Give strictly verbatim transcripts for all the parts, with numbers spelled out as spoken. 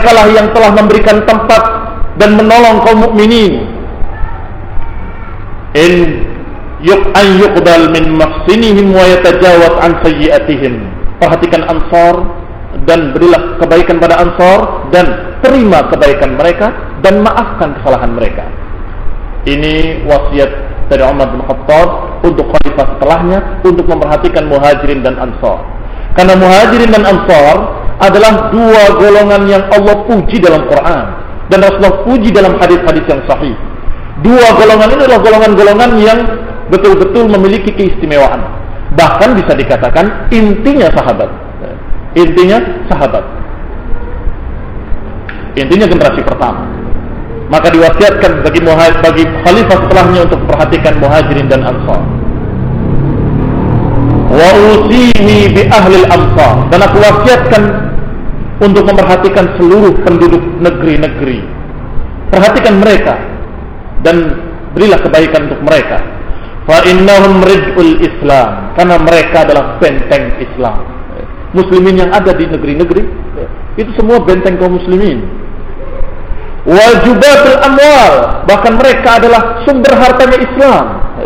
merekalah yang telah memberikan tempat dan menolong kaum mukminin. In yuk an yuqbal min mahsinihim wa yatajawaz an sayyi'atihim. Perhatikan Ansar dan berilah kebaikan pada Ansar dan terima kebaikan mereka dan maafkan kesalahan mereka. Ini wasiat dari Umar bin Khattab untuk khalifah setelahnya untuk memperhatikan Muhajirin dan Ansar. Karena Muhajirin dan Ansar adalah dua golongan yang Allah puji dalam Quran dan Rasulullah puji dalam hadis-hadis yang sahih. Dua golongan ini adalah golongan-golongan yang betul-betul memiliki keistimewaan. Bahkan bisa dikatakan intinya sahabat. Intinya sahabat. Intinya generasi pertama. Maka diwasiatkan bagi muhajir, bagi khalifah setelahnya untuk perhatikan Muhajirin dan Ansar. Wa usihi bi ahli al-amsar, dan aku wasiatkan untuk memperhatikan seluruh penduduk negeri-negeri. Perhatikan mereka dan berilah kebaikan untuk mereka. Fa innahum rid'ul Islam, karena mereka adalah benteng Islam. Muslimin yang ada di negeri-negeri itu semua benteng kaum muslimin. Wajubatul amwal, bahkan mereka adalah sumber hartanya Islam.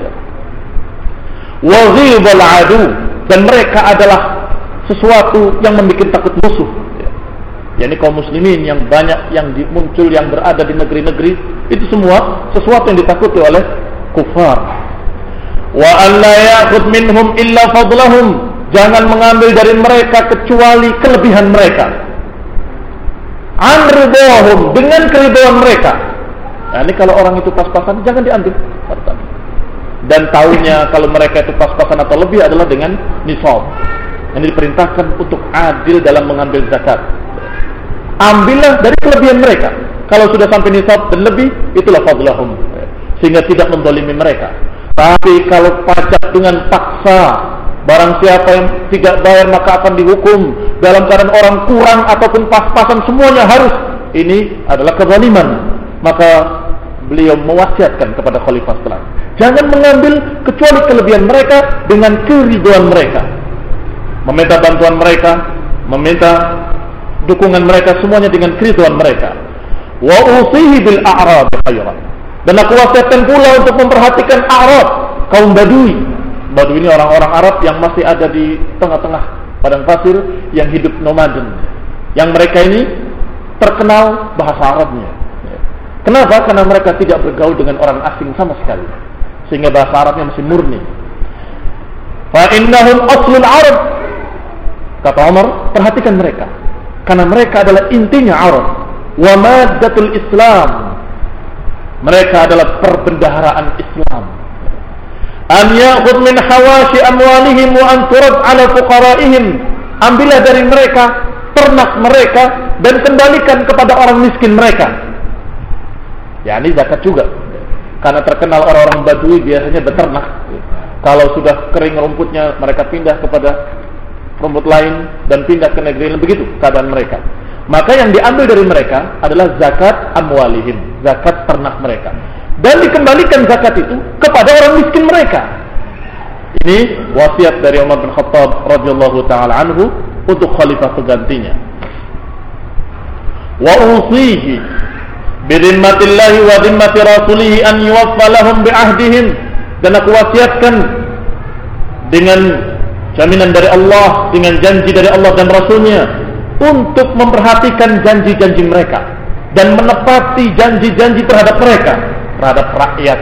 Waghibul adu, dan mereka adalah sesuatu yang membuat takut musuh. Yani kaum muslimin yang banyak yang muncul yang berada di negeri-negeri itu semua sesuatu yang ditakuti oleh kufar. Wa an la ya'khudh minhum illa fadlahum, jangan mengambil dari mereka kecuali kelebihan mereka. An ridhahum, dengan keridhaan mereka. Nah, ini kalau orang itu pas-pasan jangan diambil hartanya. Dan tahunya kalau mereka itu pas-pasan atau lebih adalah dengan nisab. Yang diperintahkan untuk adil dalam mengambil zakat. Ambillah dari kelebihan mereka. Kalau sudah sampai nisab dan lebih, itulah fadlahum, sehingga tidak mendolimi mereka. Tapi kalau pajak dengan paksa, barang siapa yang tidak bayar maka akan dihukum. Dalam keadaan orang kurang ataupun pas-pasan semuanya harus. Ini adalah kezaliman. Maka beliau mewasiatkan kepada khalifah setelah, jangan mengambil kecuali kelebihan mereka dengan keridhaan mereka. Meminta bantuan mereka, meminta dukungan mereka, semuanya dengan keridhaan mereka. Wa usihi bil a'rab khairan, dan aku wasiatkan pula untuk memperhatikan Arab, kaum Badui. Badui ini orang-orang Arab yang masih ada di tengah-tengah padang pasir, yang hidup nomaden, yang mereka ini terkenal bahasa Arabnya. Kenapa? Karena mereka tidak bergaul dengan orang asing sama sekali, sehingga bahasa Arabnya masih murni. Fa innahum aslul Arab, kata Umar, perhatikan mereka, karena mereka adalah intinya Arab. Wa maddatul Islam, mereka adalah perbendaharaan Islam. An ya'khudh min hawashi amwalihim wa an turad ala fuqaraihim, ambillah dari mereka ternak mereka dan kembalikan kepada orang miskin mereka. Ya, ini zakat juga. Karena terkenal orang-orang Badui biasanya beternak. Kalau sudah kering rumputnya, mereka pindah kepada rumput lain dan pindah ke negeri lain, begitu keadaan mereka. Maka yang diambil dari mereka adalah zakat amwalihim, zakat ternak mereka, dan dikembalikan zakat itu kepada orang miskin mereka. Ini wasiat dari Umar bin Khattab radhiyallahu taala anhu untuk khalifah penggantinya. Wa usihi bidimmatillahi wa dimmati rasulihi an yuwaffa lahum bi'ahdihim, dan aku wasiatkan dengan jaminan dari Allah, dengan janji dari Allah dan Rasulnya, untuk memperhatikan janji-janji mereka dan menepati janji-janji terhadap mereka, terhadap rakyat.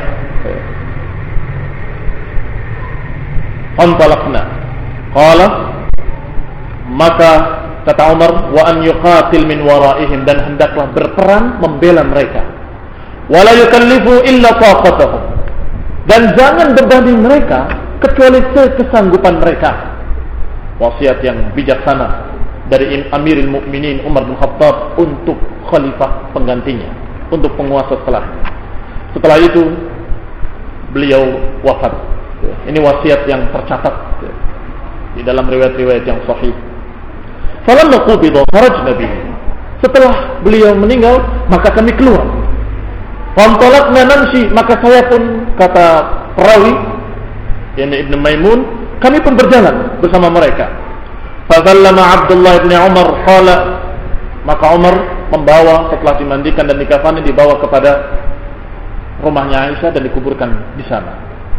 Fantalaqna, qala, maka kata Umar, wa an yuqatil min waraihim, dan hendaklah berperang membela mereka. Wala yukallifu illa taqatahum, dan jangan bebani mereka kecuali sekesanggupan mereka. Wasiat yang bijaksana dari Amirul Mukminin Umar bin Khattab untuk khalifah penggantinya, untuk penguasa setelahnya. Setelah itu beliau wafat. Ini wasiat yang tercatat di dalam riwayat-riwayat yang sahih. Falamma qubida kharajna bihi, setelah beliau meninggal maka kami keluar. Fantalaqna namshi, maka saya pun, kata perawi yakni Ibnu Maimun, kami pun berjalan bersama mereka. Fazallama Abdullah bin Umar, qala, maka Umar membawa setelah dimandikan dan dikafani, dibawa kepada rumahnya Aisyah dan dikuburkan di sana.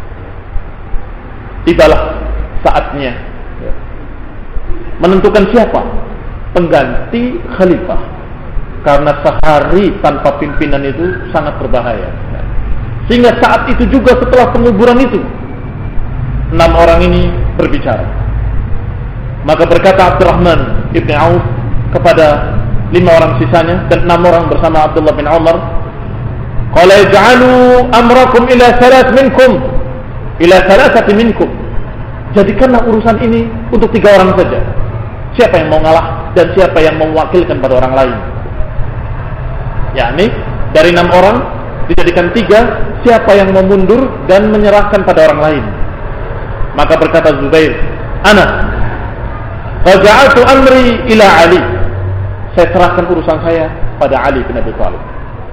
Tibalah saatnya menentukan siapa pengganti khalifah, karena sehari tanpa pimpinan itu sangat berbahaya. Sehingga saat itu juga setelah penguburan itu, enam orang ini berbicara. Maka berkata Abdurrahman ibn Auf kepada lima orang sisanya dan enam orang bersama Abdullah bin Umar, qala ij'alu amrakum ila thalath minkum, ila thalathati minkum. Jadikanlah urusan ini untuk tiga orang saja. Siapa yang mau ngalah dan siapa yang mewakilkan pada orang lain. Yakni dari enam orang dijadikan tiga, siapa yang mau mundur dan menyerahkan pada orang lain. Maka berkata Zubair, ana faja'atu amri ila Ali, saya serahkan urusan saya pada Ali bin Abi Thalib.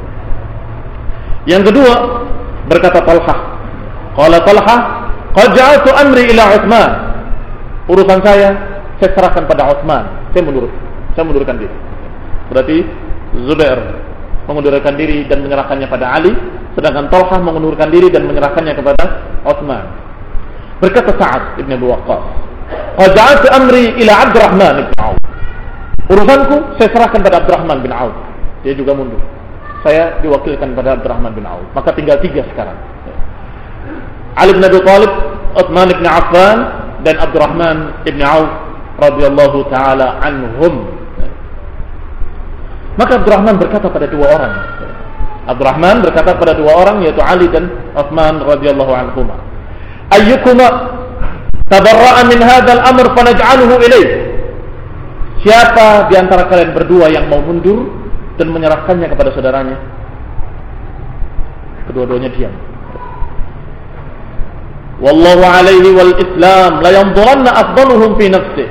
Yang kedua berkata Talha, qala Talha faja'atu amri ila Utsman, urusan saya saya serahkan pada Utsman, saya mundur, saya mundurkan diri. Berarti Zubair mengundurkan diri dan menyerahkannya pada Ali, sedangkan Talha mengundurkan diri dan menyerahkannya kepada Utsman. Berkata Sa'ad bin Abi Waqqas, "Qada'at amri ila Abdurrahman bin Auf." Urusanku saya serahkan pada Abdurrahman bin Auf. Dia juga mundur. Saya diwakilkan pada Abdurrahman bin Auf. Maka tinggal tiga sekarang. Ali bin Abi Thalib, Utsman bin Affan dan Abdurrahman bin Auf radhiyallahu taala anhum. Maka Abdurrahman berkata pada dua orang. Abdurrahman berkata pada dua orang, yaitu Ali dan Utsman radhiyallahu anhuma. Ayyukuma tabarra'a min hadzal amr fanaj'aluhu ilayh. Siapa di antara kalian berdua yang mau mundur dan menyerahkannya kepada saudaranya? Kedua-duanya diam. Wallahu alaihi wal Islam la yanzuranna afdaluhum fi nafsihi.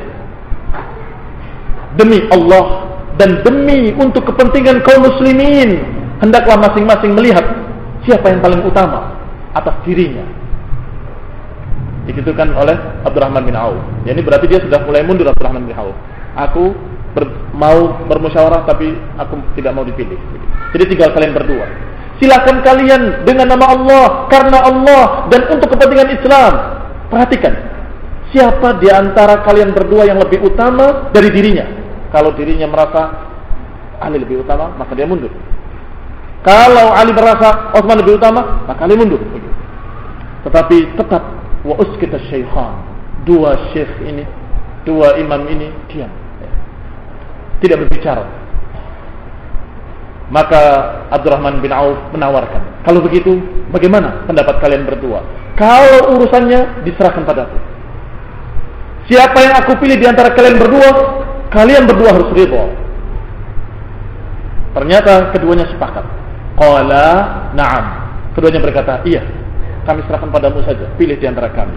Demi Allah dan demi untuk kepentingan kaum muslimin, hendaklah masing-masing melihat siapa yang paling utama atas dirinya. Dikitukan oleh Abdurrahman bin Auf. Ya, ini berarti dia sudah mulai mundur. Abdurrahman bin Auf, aku ber, mau bermusyawarah tapi aku tidak mau dipilih. Jadi tinggal kalian berdua. Silakan kalian dengan nama Allah, karena Allah dan untuk kepentingan Islam. Perhatikan, siapa di antara kalian berdua yang lebih utama dari dirinya. Kalau dirinya merasa Ali lebih utama, maka dia mundur. Kalau Ali merasa Utsman lebih utama, maka Ali mundur. Tetapi tetap wa uskita syaikhan, dua syekh ini, dua imam ini diam, tidak berbicara. Maka Abdurrahman bin Auf menawarkan, kalau begitu bagaimana pendapat kalian berdua? Kalau urusannya diserahkan padaku, siapa yang aku pilih di antara kalian berdua, kalian berdua harus ridha. Ternyata keduanya sepakat. Qala na'am. Keduanya berkata, iya, kami serahkan padamu saja, pilih di antara kami.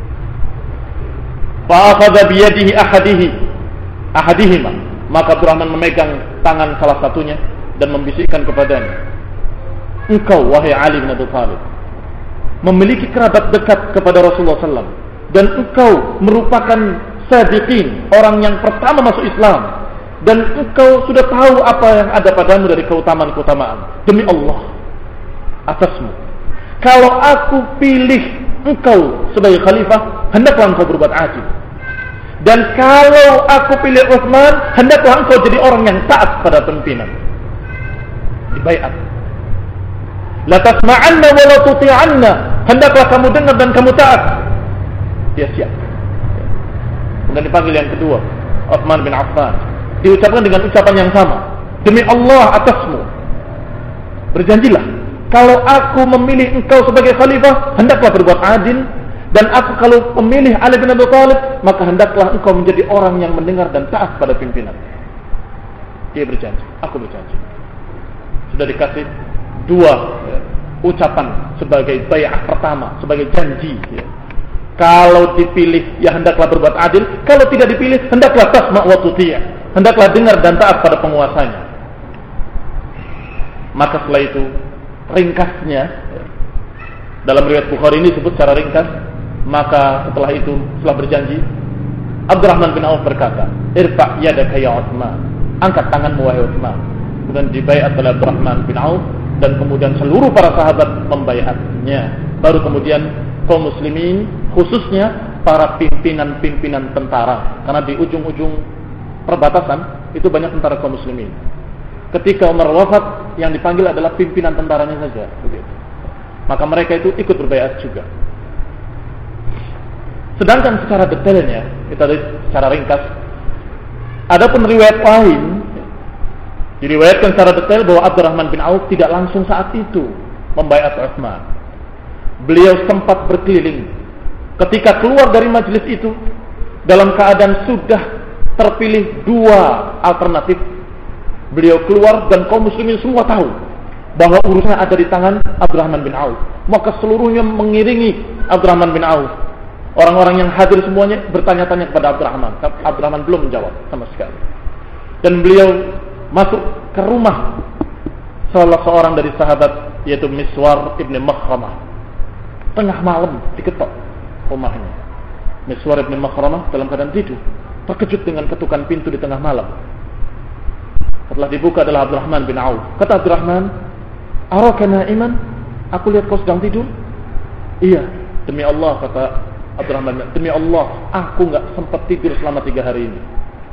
Fa akhadha bi yadihi ahadihi ahadihima. Maka Abdurrahman memegang tangan salah satunya dan membisikkan kepadanya, engkau wahai Ali bin Abi Thalib memiliki kerabat dekat kepada Rasulullah sallallahu alaihi wasallam, dan engkau merupakan sadiqin, orang yang pertama masuk Islam, dan engkau sudah tahu apa yang ada padamu dari keutamaan-keutamaan. Demi Allah, atasmu, kalau aku pilih engkau sebagai khalifah, hendaklah engkau berbuat adil. Dan kalau aku pilih Utsman, hendaklah engkau jadi orang yang taat pada pimpinan. Dibaiat. La tasma'anna wa la tuti'anna. Hendaklah kamu dengar dan kamu taat. Dia siap. Kemudian dipanggil yang kedua, Utsman bin Affan. Diucapkan dengan ucapan yang sama. Demi Allah atasmu, berjanjilah, kalau aku memilih engkau sebagai khalifah, hendaklah berbuat adil. Dan aku kalau memilih Ali bin Abi Thalib, maka hendaklah engkau menjadi orang yang mendengar dan taat pada pimpinan. Dia berjanji, aku berjanji. Sudah dikasih dua ya, ucapan sebagai bai'ah pertama, sebagai janji ya. Kalau dipilih, ya hendaklah berbuat adil. Kalau tidak dipilih, hendaklah tasma' wa tuti', hendaklah dengar dan taat pada penguasanya. Maka setelah itu, ringkasnya ya, dalam riwayat Bukhari ini disebut secara ringkas. Maka setelah itu, setelah berjanji, Abdurrahman bin Auf berkata, irfa' yadaka ya Utsman, angkat tanganmu wahai Utsman. kemudian dibaiat oleh Abdurrahman bin Auf, dan kemudian seluruh para sahabat membaiatnya. Baru kemudian kaum muslimin, khususnya para pimpinan-pimpinan tentara, karena di ujung-ujung perbatasan itu banyak tentara kaum muslimin. Ketika Umar wafat, yang dipanggil adalah pimpinan tentaranya saja, begitu. Maka mereka itu ikut berbaiat juga. Sedangkan secara detailnya, kita lihat secara ringkas, adapun riwayat lain diriwayatkan secara detail bahwa Abdurrahman bin Auf tidak langsung saat itu membaiat Utsman. Beliau sempat berkeliling. Ketika keluar dari majelis itu, dalam keadaan sudah terpilih dua alternatif, beliau keluar dan kaum muslimin semua tahu bahwa urusannya ada di tangan Abdurrahman bin Auf. Maka seluruhnya mengiringi Abdurrahman bin Auf. Orang-orang yang hadir semuanya bertanya-tanya kepada Abdurrahman. Abdurrahman belum menjawab sama sekali. Dan beliau masuk ke rumah salah seorang dari sahabat, yaitu Miswar ibn Makhramah. Tengah malam diketok rumahnya. Miswar ibn Makhramah dalam keadaan tidur, terkejut dengan ketukan pintu di tengah malam. Setelah dibuka adalah Abdurrahman bin Auf. Kata Abdurrahman, "Araka na'iman? Aku lihat kau sedang tidur." "Iya." "Demi Allah," kata Abdurrahman, "demi Allah, aku enggak sempat tidur selama tiga hari ini."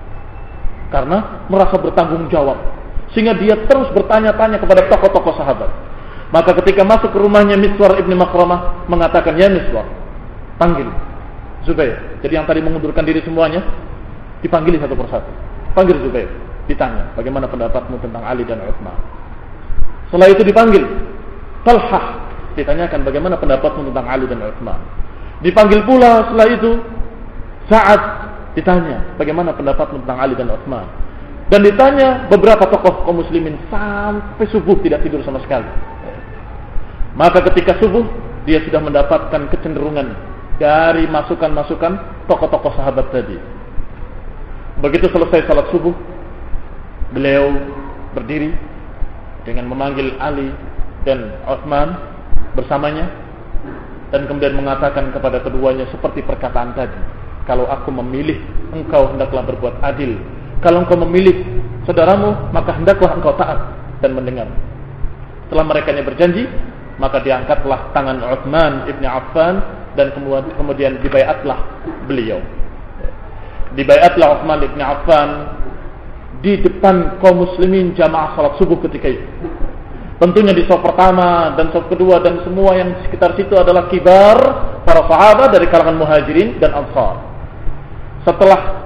Karena merasa bertanggung jawab, sehingga dia terus bertanya-tanya kepada tokoh-tokoh sahabat. Maka ketika masuk ke rumahnya Miswar ibn Makhramah, mengatakan, "Ya Miswar, panggil Zubair." Jadi yang tadi mengundurkan diri semuanya dipanggil satu persatu. Panggil Zubair, ditanya, "Bagaimana pendapatmu tentang Ali dan Utsman?" Setelah itu dipanggil Talhah, ditanyakan, "Bagaimana pendapatmu tentang Ali dan Utsman?" Dipanggil pula setelah itu Sa'ad, ditanya, "Bagaimana pendapatmu tentang Ali dan Utsman?" Dan ditanya beberapa tokoh kaum muslimin sampai subuh tidak tidur sama sekali. Maka ketika subuh, dia sudah mendapatkan kecenderungan dari masukan-masukan tokoh-tokoh sahabat tadi. Begitu selesai salat subuh, beliau berdiri dengan memanggil Ali dan Utsman bersamanya, dan kemudian mengatakan kepada keduanya seperti perkataan tadi, "Kalau aku memilih, engkau hendaklah berbuat adil. Kalau engkau memilih saudaramu, maka hendaklah engkau taat dan mendengar." Setelah mereka berjanji, maka diangkatlah tangan Utsman ibn Affan, dan kemudian, kemudian dibaiatlah beliau. Dibaiatlah Utsman ibn Affan di depan kaum muslimin jamaah salat subuh ketika itu. Tentunya di saf pertama dan saf kedua dan semua yang di sekitar situ adalah kibar para sahabat dari kalangan muhajirin dan ansar. Setelah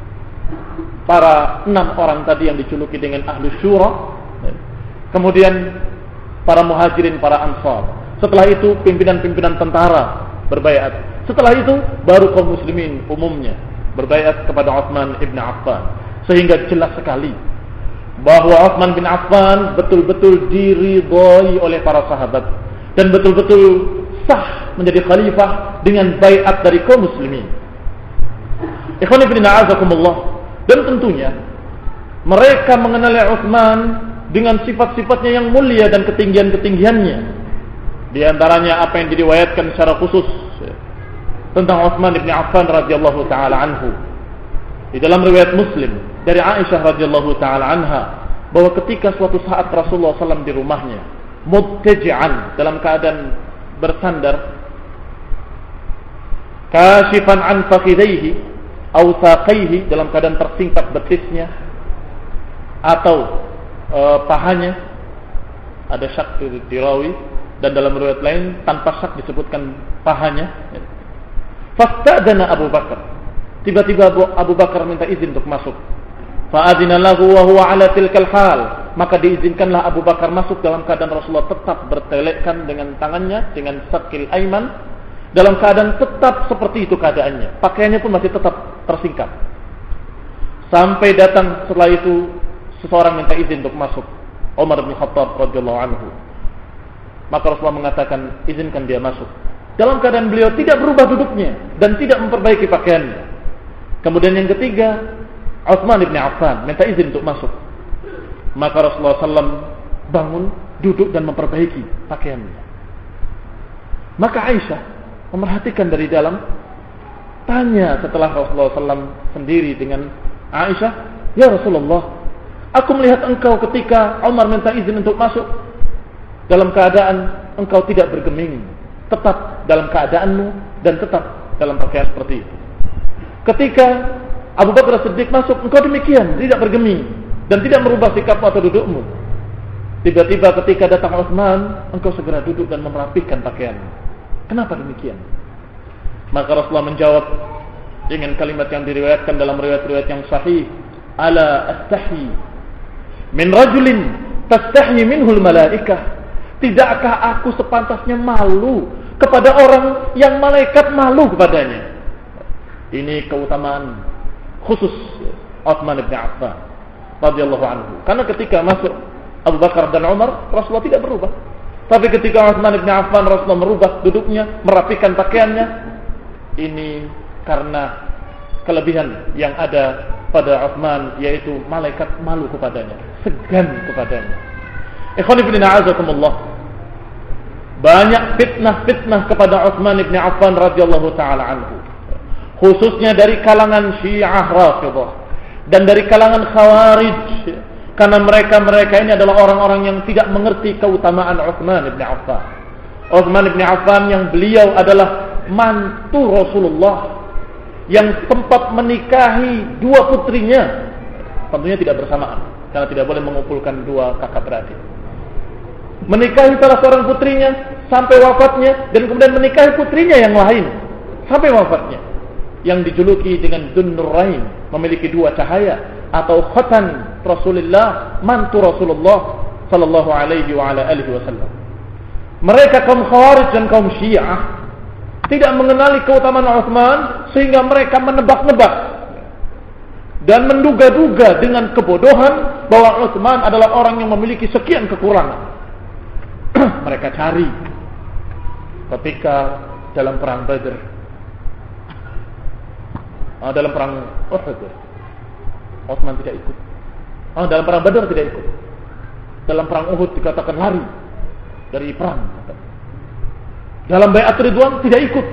para enam orang tadi yang dijuluki dengan ahlu syura, kemudian para muhajirin, para ansar. Setelah itu pimpinan-pimpinan tentara berbaiat. Setelah itu baru kaum muslimin umumnya berbaiat kepada Utsman ibn Affan. Sehingga jelas sekali bahwa Utsman bin Affan betul-betul diridhai oleh para sahabat dan betul-betul sah menjadi khalifah dengan baiat dari kaum muslimin. Ikhwan fillah a'azakumullah. Dan tentunya mereka mengenali Utsman dengan sifat-sifatnya yang mulia dan ketinggian-ketinggiannya. Di antaranya apa yang diriwayatkan secara khusus tentang Utsman bin Affan radhiyallahu taala anhu di dalam riwayat Muslim dari Aisyah radhiyallahu taala anha, bahwa ketika suatu saat Rasulullah sallallahu alaihi wasallam di rumahnya, muttaji'an, dalam keadaan bersandar, kashifan an fakhidaihi aw saqaihi, dalam keadaan tersingkap betisnya atau e, pahanya, ada syak di rawi, dan dalam riwayat lain tanpa syak disebutkan pahanya. Fasta'dana Abu Bakar, tiba-tiba Abu, Abu Bakar minta izin untuk masuk. Fa'adina lahu wa huwa ala tilkal hal, maka diizinkanlah Abu Bakar masuk dalam keadaan Rasulullah tetap bertelekkan dengan tangannya dengan sakil aiman, dalam keadaan tetap seperti itu keadaannya, pakaiannya pun masih tetap tersingkap. Sampai datang setelah itu seseorang minta izin untuk masuk, Umar bin Khattab radhiyallahu anhu. Maka Rasulullah mengatakan, izinkan dia masuk. Dalam keadaan beliau tidak berubah duduknya dan tidak memperbaiki pakaiannya. Kemudian yang ketiga, Utsman bin Affan minta izin untuk masuk. Maka Rasulullah sallallahu alaihi wasallam bangun, duduk dan memperbaiki pakaiannya. Maka Aisyah memerhatikan dari dalam, tanya setelah Rasulullah sallallahu alaihi wasallam sendiri dengan Aisyah, "Ya Rasulullah, Aku melihat engkau ketika Umar minta izin untuk masuk dalam keadaan engkau tidak bergeming, tetap dalam keadaanmu dan tetap dalam pakaian seperti itu. Ketika Abu Bakar Siddiq masuk, engkau demikian, tidak bergeming dan tidak merubah sikapmu atau dudukmu. Tiba-tiba ketika datang Utsman, engkau segera duduk dan merapikan pakaianmu. Kenapa demikian? Maka Rasulullah menjawab dengan kalimat yang diriwayatkan dalam riwayat-riwayat yang sahih, ala astahi min rajulin tastahi minhul malaikah. Tidakkah aku sepantasnya malu kepada orang yang malaikat malu kepadanya? Ini keutamaan khusus Utsman bin Affan radhiyallahu anhu. Karena ketika masuk Abu Bakar dan Umar, Rasulullah tidak berubah. Tapi ketika Utsman bin Affan, Rasulullah merubah duduknya, merapikan pakaiannya. Ini karena kelebihan yang ada pada Utsman, yaitu malaikat malu kepadanya, segan kepadanya. Ikhwan fillah a'azakumullah. Banyak fitnah-fitnah kepada Utsman bin Affan radhiyallahu taala anhu, khususnya dari kalangan Syiah Rafidhah dan dari kalangan Khawarij, karena mereka-mereka ini adalah orang-orang yang tidak mengerti keutamaan Utsman bin Affan. Utsman bin Affan yang beliau adalah mantu Rasulullah yang sempat menikahi dua putrinya, tentunya tidak bersamaan karena tidak boleh mengumpulkan dua kakak beradik. Menikahi salah seorang putrinya sampai wafatnya, dan kemudian menikahi putrinya yang lain sampai wafatnya, yang dijuluki dengan Dzun Nurain, memiliki dua cahaya, atau khatan Rasulullah, mantu Rasulullah sallallahu alaihi wa ala alihi wasallam. Mereka kaum Khawarij dan kaum Syiah tidak mengenali keutamaan Utsman, sehingga mereka menebak-nebak dan menduga-duga dengan kebodohan bahwa Utsman adalah orang yang memiliki sekian kekurangan. Mereka cari ketika dalam perang Badr, oh, dalam perang Uhud, Utsman tidak ikut. Oh, dalam perang Badr tidak ikut. Dalam perang Uhud dikatakan lari dari perang. Dalam Bai'at Ridwan tidak ikut.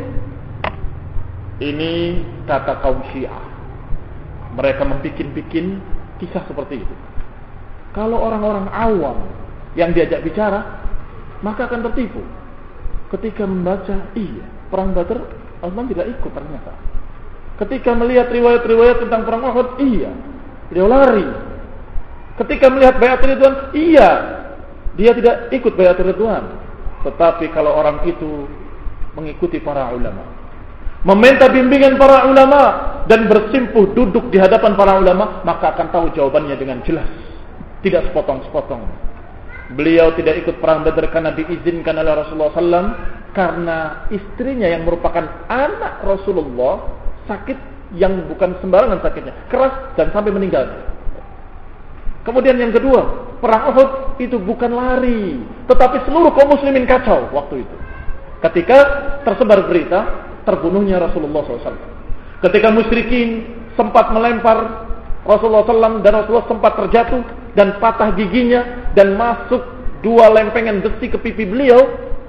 Ini kata kaum Syiah. Mereka membikin-bikin kisah seperti itu. Kalau orang-orang awam yang diajak bicara, maka akan tertipu. Ketika membaca, iya, perang Badr, Utsman tidak ikut ternyata. Ketika melihat riwayat-riwayat tentang perang Uhud, iya, dia lari. Ketika melihat Bai'at Ridwan, iya, dia tidak ikut Bai'at Ridwan. Tetapi kalau orang itu mengikuti para ulama, meminta bimbingan para ulama, dan bersimpuh duduk di hadapan para ulama, maka akan tahu jawabannya dengan jelas, tidak sepotong-sepotong. Beliau tidak ikut perang Badr karena diizinkan oleh Rasulullah sallallahu alaihi wasallam, karena istrinya yang merupakan anak Rasulullah sakit yang bukan sembarangan sakitnya, keras dan sampai meninggal. Kemudian yang kedua, perang Uhud itu bukan lari, tetapi seluruh kaum muslimin kacau waktu itu. Ketika tersebar berita terbunuhnya Rasulullah sallallahu alaihi wasallam. Ketika musyrikin sempat melempar Rasulullah sallallahu alaihi wasallam, dan Rasulullah sempat terjatuh dan patah giginya dan masuk dua lempengan besi ke pipi beliau,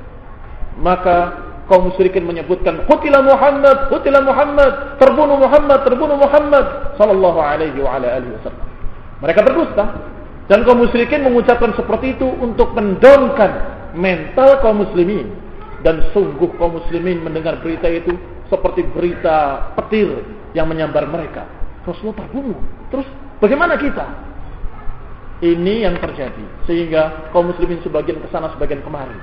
maka kaum musyrikin menyebutkan qutila Muhammad, qutila Muhammad, terbunuh Muhammad, terbunuh Muhammad sallallahu alaihi wa ala alihi wasallam. Mereka berdusta, dan kaum musyrikin mengucapkan seperti itu untuk mendownkan mental kaum muslimin. Dan sungguh kaum muslimin mendengar berita itu seperti berita petir yang menyambar mereka. Rasulullah terbunuh, terus bagaimana kita? Ini yang terjadi, sehingga kaum muslimin sebagian kesana, sebagian kemari.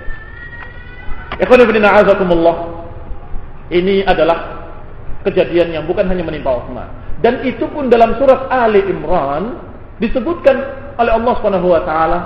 Ikhwan fillah a'azakumullah. Ini adalah kejadian yang bukan hanya menimpa Utsman, dan itu pun dalam surat Ali Imran disebutkan oleh Allah Subhanahu wa taala,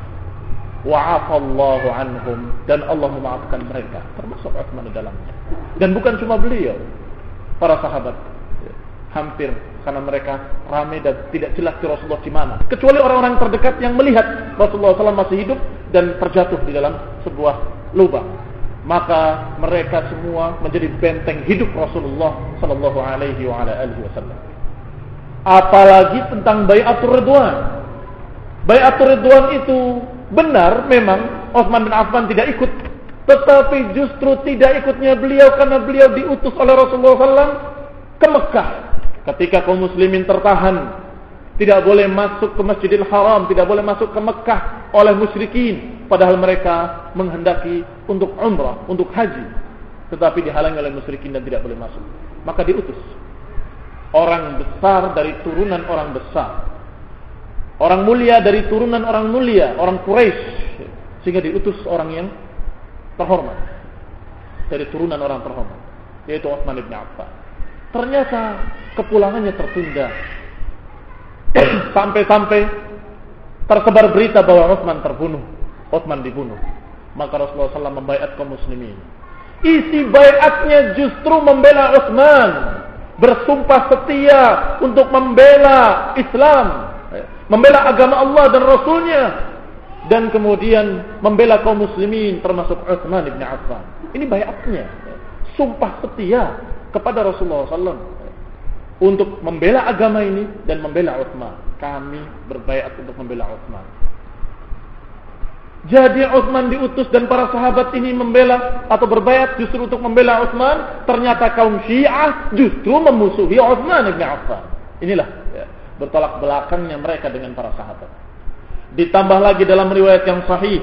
wa'afallahu anhum, dan Allah memaafkan mereka, termasuk Utsman di dalamnya. Dan bukan cuma beliau, para sahabat hampir, karena mereka ramai dan tidak jelas di Rasulullah di mana, kecuali orang-orang terdekat yang melihat Rasulullah sallallahu alaihi wasallam masih hidup dan terjatuh di dalam sebuah lubang. Maka mereka semua menjadi benteng hidup Rasulullah sallallahu alaihi wasallam. Apalagi tentang Bai'atur Ridwan. Bai'atur Ridwan itu benar memang Utsman bin Affan tidak ikut, tetapi justru tidak ikutnya beliau karena beliau diutus oleh Rasulullah sallallahu alaihi wasallam ke Mekah. Ketika kaum muslimin tertahan Tidak boleh masuk ke Masjidil Haram, tidak boleh masuk ke Mekah oleh musyrikin, padahal mereka menghendaki untuk umrah, untuk haji, tetapi dihalangi oleh musyrikin dan tidak boleh masuk. Maka diutus orang besar dari turunan orang besar, orang mulia dari turunan orang mulia, orang Quraisy, sehingga diutus orang yang terhormat dari turunan orang terhormat, yaitu Utsman bin Affan. Ternyata kepulangannya tertunda sampai-sampai tersebar berita bahwa Utsman terbunuh, Utsman dibunuh. Maka Rasulullah shallallahu alaihi wasallam membaiat kaum muslimin. Isi baiatnya justru membela Utsman, bersumpah setia untuk membela Islam, membela agama Allah dan Rasulnya, dan kemudian membela kaum muslimin termasuk Utsman bin Affan. Ini baiatnya, sumpah setia kepada Rasulullah shallallahu alaihi wasallam untuk membela agama ini dan membela Utsman. Kami berbaiat untuk membela Utsman. Jadi Utsman diutus dan para sahabat ini membela atau berbaiat justru untuk membela Utsman. Ternyata kaum Syiah justru memusuhi Utsman bin Affan. Inilah ya, bertolak belakangnya mereka dengan para sahabat. Ditambah lagi dalam riwayat yang sahih,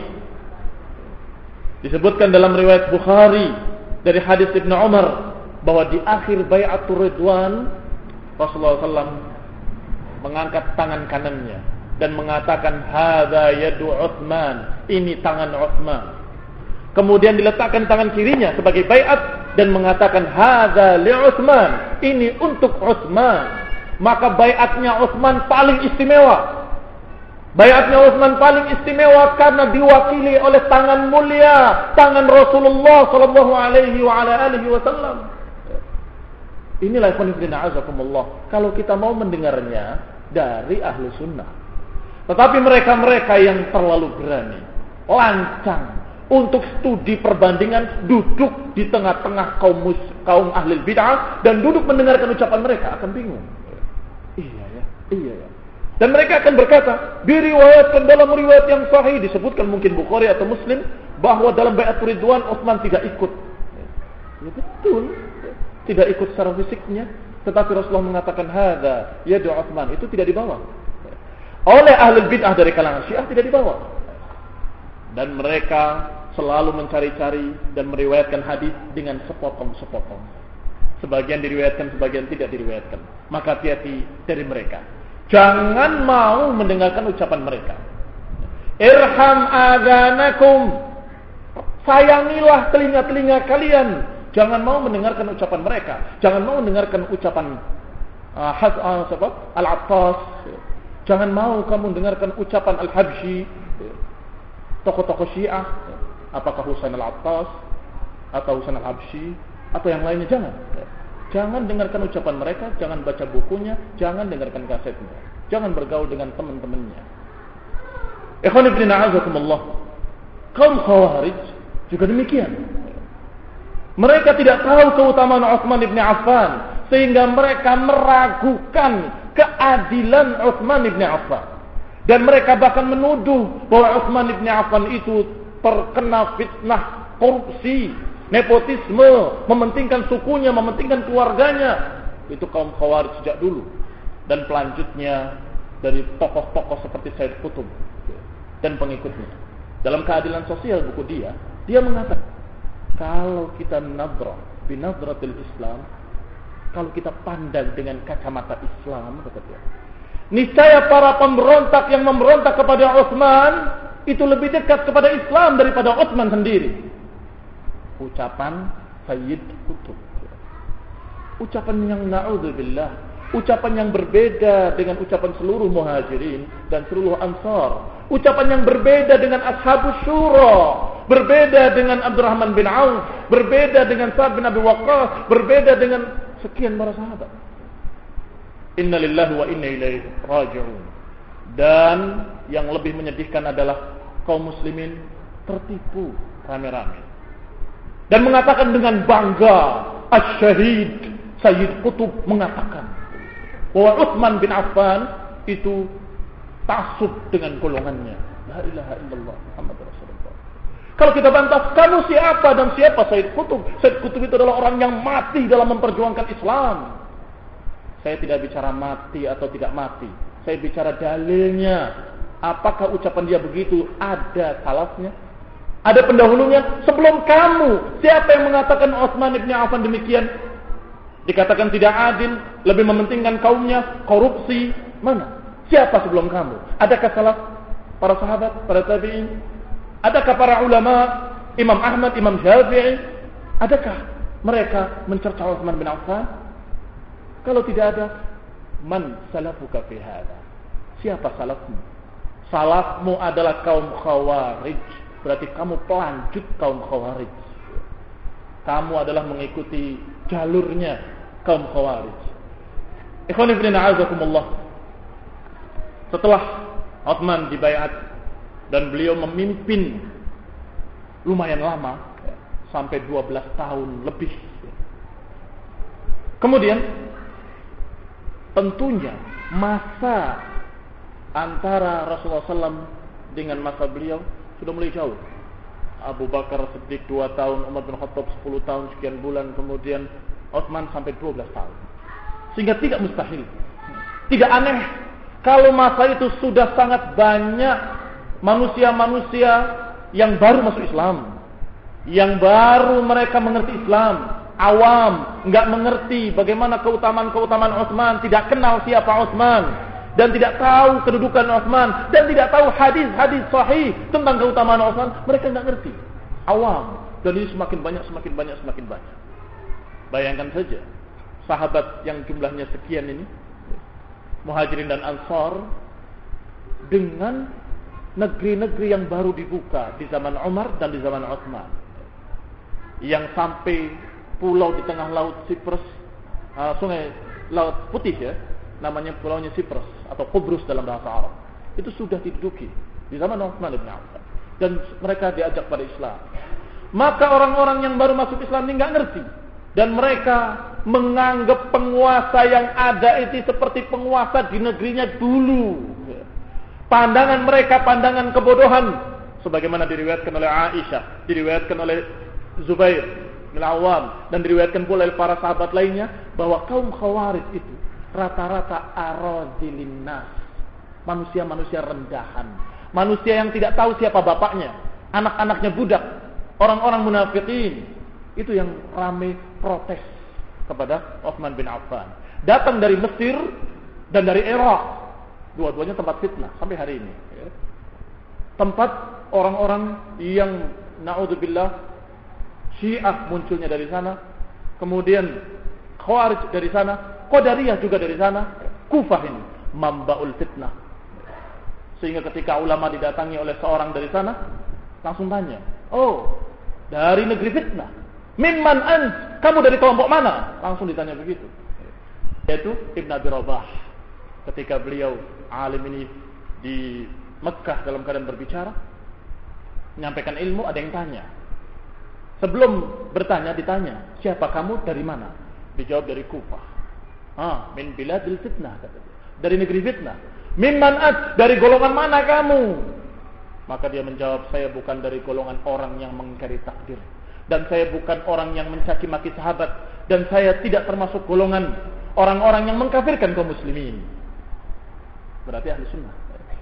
disebutkan dalam riwayat Bukhari dari hadis Ibnu Umar, bahwa di akhir bai'atul Ridwan Rasulullah shallallahu alaihi wasallam mengangkat tangan kanannya dan mengatakan hadza yadu Utsman, ini tangan Utsman. Kemudian diletakkan tangan kirinya sebagai baiat dan mengatakan hadza li Utsman, ini untuk Utsman. Maka baiatnya Utsman paling istimewa. Baiatnya Utsman paling istimewa karena diwakili oleh tangan mulia, tangan Rasulullah sallallahu alaihi wa ala alihi wasallam. Inilah ikhwanifidina azakumullah, kalau kita mau mendengarnya dari ahlu sunnah. Tetapi mereka-mereka yang terlalu berani, lancang untuk studi perbandingan, duduk di tengah-tengah kaum mus, kaum ahli bid'ah dan duduk mendengarkan ucapan mereka, akan bingung. Iya ya, iya ya. Dan mereka akan berkata, diriwayatkan dalam riwayat yang sahih, disebutkan mungkin Bukhari atau Muslim, bahwa dalam bai'atul Ridwan Utsman tidak ikut. Ya betul, tidak ikut secara fisiknya, tetapi Rasulullah mengatakan hadza yadu Utsman, itu tidak dibawa oleh ahli bid'ah dari kalangan Syiah, tidak dibawa. Dan mereka selalu mencari-cari dan meriwayatkan hadis dengan sepotong-sepotong. Sebagian diriwayatkan, sebagian tidak diriwayatkan. Maka hati-hati dari mereka. Jangan mau mendengarkan ucapan mereka. Irham adanakum, sayangilah telinga-telinga kalian. Jangan mau mendengarkan ucapan mereka. Jangan mau mendengarkan ucapan uh, has, uh, Al-Attas. Jangan mau kamu mendengarkan ucapan Al-Habsyi, tokoh-tokoh Syiah. Apakah Husain Al-Attas atau Husain Al-Habsyi atau yang lainnya. Jangan. Jangan dengarkan ucapan mereka. Jangan baca bukunya. Jangan dengarkan kasetnya. Jangan bergaul dengan teman-temannya. Ikhwan fillah a'azakumullah. Kaum Khawarij juga demikian. Mereka tidak tahu keutamaan Utsman bin Affan, sehingga mereka meragukan keadilan Utsman bin Affan. Dan mereka bahkan menuduh bahwa Utsman bin Affan itu terkena fitnah korupsi, nepotisme, mementingkan sukunya, mementingkan keluarganya. Itu kaum Khawarij sejak dulu. Dan pelanjutnya dari tokoh-tokoh seperti Sayyid Qutb dan pengikutnya. Dalam Keadilan Sosial, buku dia, dia mengatakan, kalau kita nadrah binadratil Islam, kalau kita pandang dengan kacamata Islam, kata dia, niscaya para pemberontak yang memberontak kepada Utsman itu lebih dekat kepada Islam daripada Utsman sendiri. Ucapan Sayyid Qutb, ucapan yang na'udzubillah, ucapan yang berbeda dengan ucapan seluruh muhajirin dan seluruh ansar, ucapan yang berbeda dengan ashabus syura, berbeda dengan Abdurrahman bin Auf, berbeda dengan Sa'ad bin Abi Waqqas, berbeda dengan sekian para sahabat. Inna lillahi wa inna ilaihi raji'un. Dan yang lebih menyedihkan adalah kaum muslimin tertipu rame-rame dan mengatakan dengan bangga, Asy-Syahid Sayyid Qutb mengatakan bahwa Utsman bin Affan itu taksub dengan golongannya. La ilaha illallah Muhammad Rasulullah. Kalau kita bantah, kamu siapa dan siapa Sayyid Qutb? Sayyid Qutb itu adalah orang yang mati dalam memperjuangkan Islam. Saya tidak bicara mati atau tidak mati. Saya bicara dalilnya. Apakah ucapan dia begitu ada salafnya? Ada pendahulunya? Sebelum kamu, siapa yang mengatakan Utsman bin Affan demikian? Dikatakan tidak adil, lebih mementingkan kaumnya, korupsi. Mana? Siapa sebelum kamu? Adakah salaf? Para sahabat, para tabi'in? Adakah para ulama? Imam Ahmad, Imam Syafi'i? Adakah mereka mencerca Utsman bin Affan? Kalau tidak ada, man salafuka fi hada? Siapa salafmu? Salafmu adalah kaum Khawarij. Berarti kamu pelanjut kaum Khawarij. Kamu adalah mengikuti jalurnya kaum Khawarij. Ikhwani fillah a'azakumullah. Setelah Utsman dibaiat dan beliau memimpin lumayan lama, sampai dua belas tahun lebih. Kemudian tentunya masa antara Rasulullah shallallahu alaihi wasallam dengan masa beliau sudah mulai jauh. Abu Bakar Siddiq dua tahun, Umar bin Khattab sepuluh tahun sekian bulan, kemudian Utsman sampai dua belas tahun. Sehingga tidak mustahil, tidak aneh kalau masa itu sudah sangat banyak manusia-manusia yang baru masuk Islam, yang baru mereka mengerti Islam, awam, enggak mengerti bagaimana keutamaan-keutamaan Utsman, tidak kenal siapa Utsman, dan tidak tahu kedudukan Utsman, dan tidak tahu hadis-hadis sahih tentang keutamaan Utsman. Mereka enggak ngerti, awam, dan ini semakin banyak, semakin banyak, semakin banyak. Bayangkan saja, sahabat yang jumlahnya sekian ini, Muhajirin dan Ansar, dengan negeri-negeri yang baru dibuka di zaman Umar dan di zaman Utsman, yang sampai pulau di tengah laut Cyprus, uh, sungai Laut Putih ya, namanya pulaunya Cyprus atau Kubrus dalam bahasa Arab, itu sudah diduduki di zaman Utsman bin Affan, dan mereka diajak pada Islam. Maka orang-orang yang baru masuk Islam ini nggak ngerti, dan mereka menganggap penguasa yang ada itu seperti penguasa di negerinya dulu. Pandangan mereka pandangan kebodohan, sebagaimana diriwayatkan oleh Aisyah, diriwayatkan oleh Zubair bin Awam, dan diriwayatkan pula oleh para sahabat lainnya, bahwa kaum Khawarij itu rata-rata aradilin nas, manusia-manusia rendahan, manusia yang tidak tahu siapa bapaknya, anak-anaknya budak, orang-orang munafikin. Itu yang ramai protes kepada Utsman bin Affan. Datang dari Mesir dan dari Irak. Dua-duanya tempat fitnah sampai hari ini. Tempat orang-orang yang na'udzubillah Syiah munculnya dari sana. Kemudian Khawarij dari sana. Qadariyah juga dari sana. Kufah ini mambaul fitnah. Sehingga ketika ulama didatangi oleh seorang dari sana, langsung tanya, oh, dari negeri fitnah. Mimman ant? Kamu dari kelompok mana? Langsung ditanya begitu. Yaitu Ibn Abi Rabah. Ketika beliau alim ini di Mekah dalam keadaan berbicara, menyampaikan ilmu, ada yang tanya. Sebelum bertanya ditanya, siapa kamu, dari mana? Dijawab dari Kufah. Ah, min biladil fitnah, kata dia. Dari negeri fitnah. Mimman ant? Dari golongan mana kamu? Maka dia menjawab, saya bukan dari golongan orang yang mengingkari takdir, dan saya bukan orang yang mencaci maki sahabat, dan saya tidak termasuk golongan orang-orang yang mengkafirkan kaum muslimin. Berarti ahli sunnah.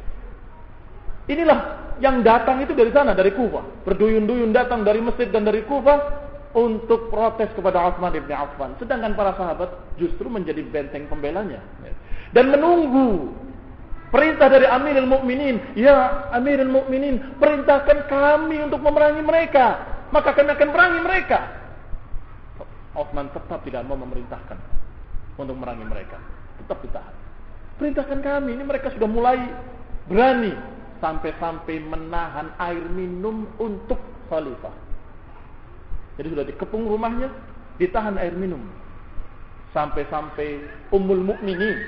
Inilah yang datang itu dari sana, dari Kufah. Berduyun-duyun datang dari Mesir dan dari Kufah untuk protes kepada Utsman bin Affan. Sedangkan para sahabat justru menjadi benteng pembelanya dan menunggu perintah dari Amirul Mukminin. Ya Amirul Mukminin, perintahkan kami untuk memerangi mereka, maka kami akan memerangi mereka. Utsman tetap tidak mau memerintahkan untuk memerangi mereka, tetap ditahan. Perintahkan kami, ini mereka sudah mulai berani, sampai-sampai menahan air minum untuk khalifah. Jadi sudah dikepung rumahnya, ditahan air minum. Sampai-sampai Ummul Mukminin,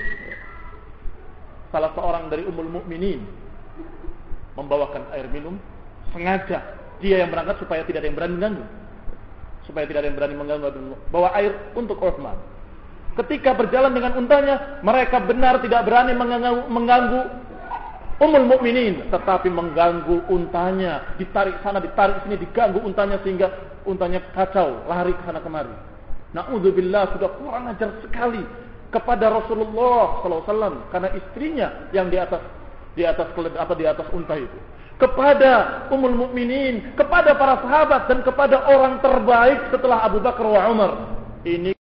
salah seorang dari Ummul Mukminin, membawakan air minum, sengaja dia yang berangkat supaya tidak ada yang berani mengganggu. Supaya tidak ada yang berani mengganggu, bawa air untuk Utsman. Ketika berjalan dengan untanya, mereka benar tidak berani mengganggu, mengganggu Ummul Mukminin, tetapi mengganggu untanya, ditarik sana, ditarik sini, diganggu untanya sehingga untanya kacau, lari ke sana kemari. Na'udzubillah, sudah kurang ajar sekali kepada Rasulullah sallallahu alaihi wasallam karena istrinya yang di atas di atas apa di atas unta itu, kepada Ummul Mukminin, kepada para sahabat dan kepada orang terbaik setelah Abu Bakar wa Umar. Ini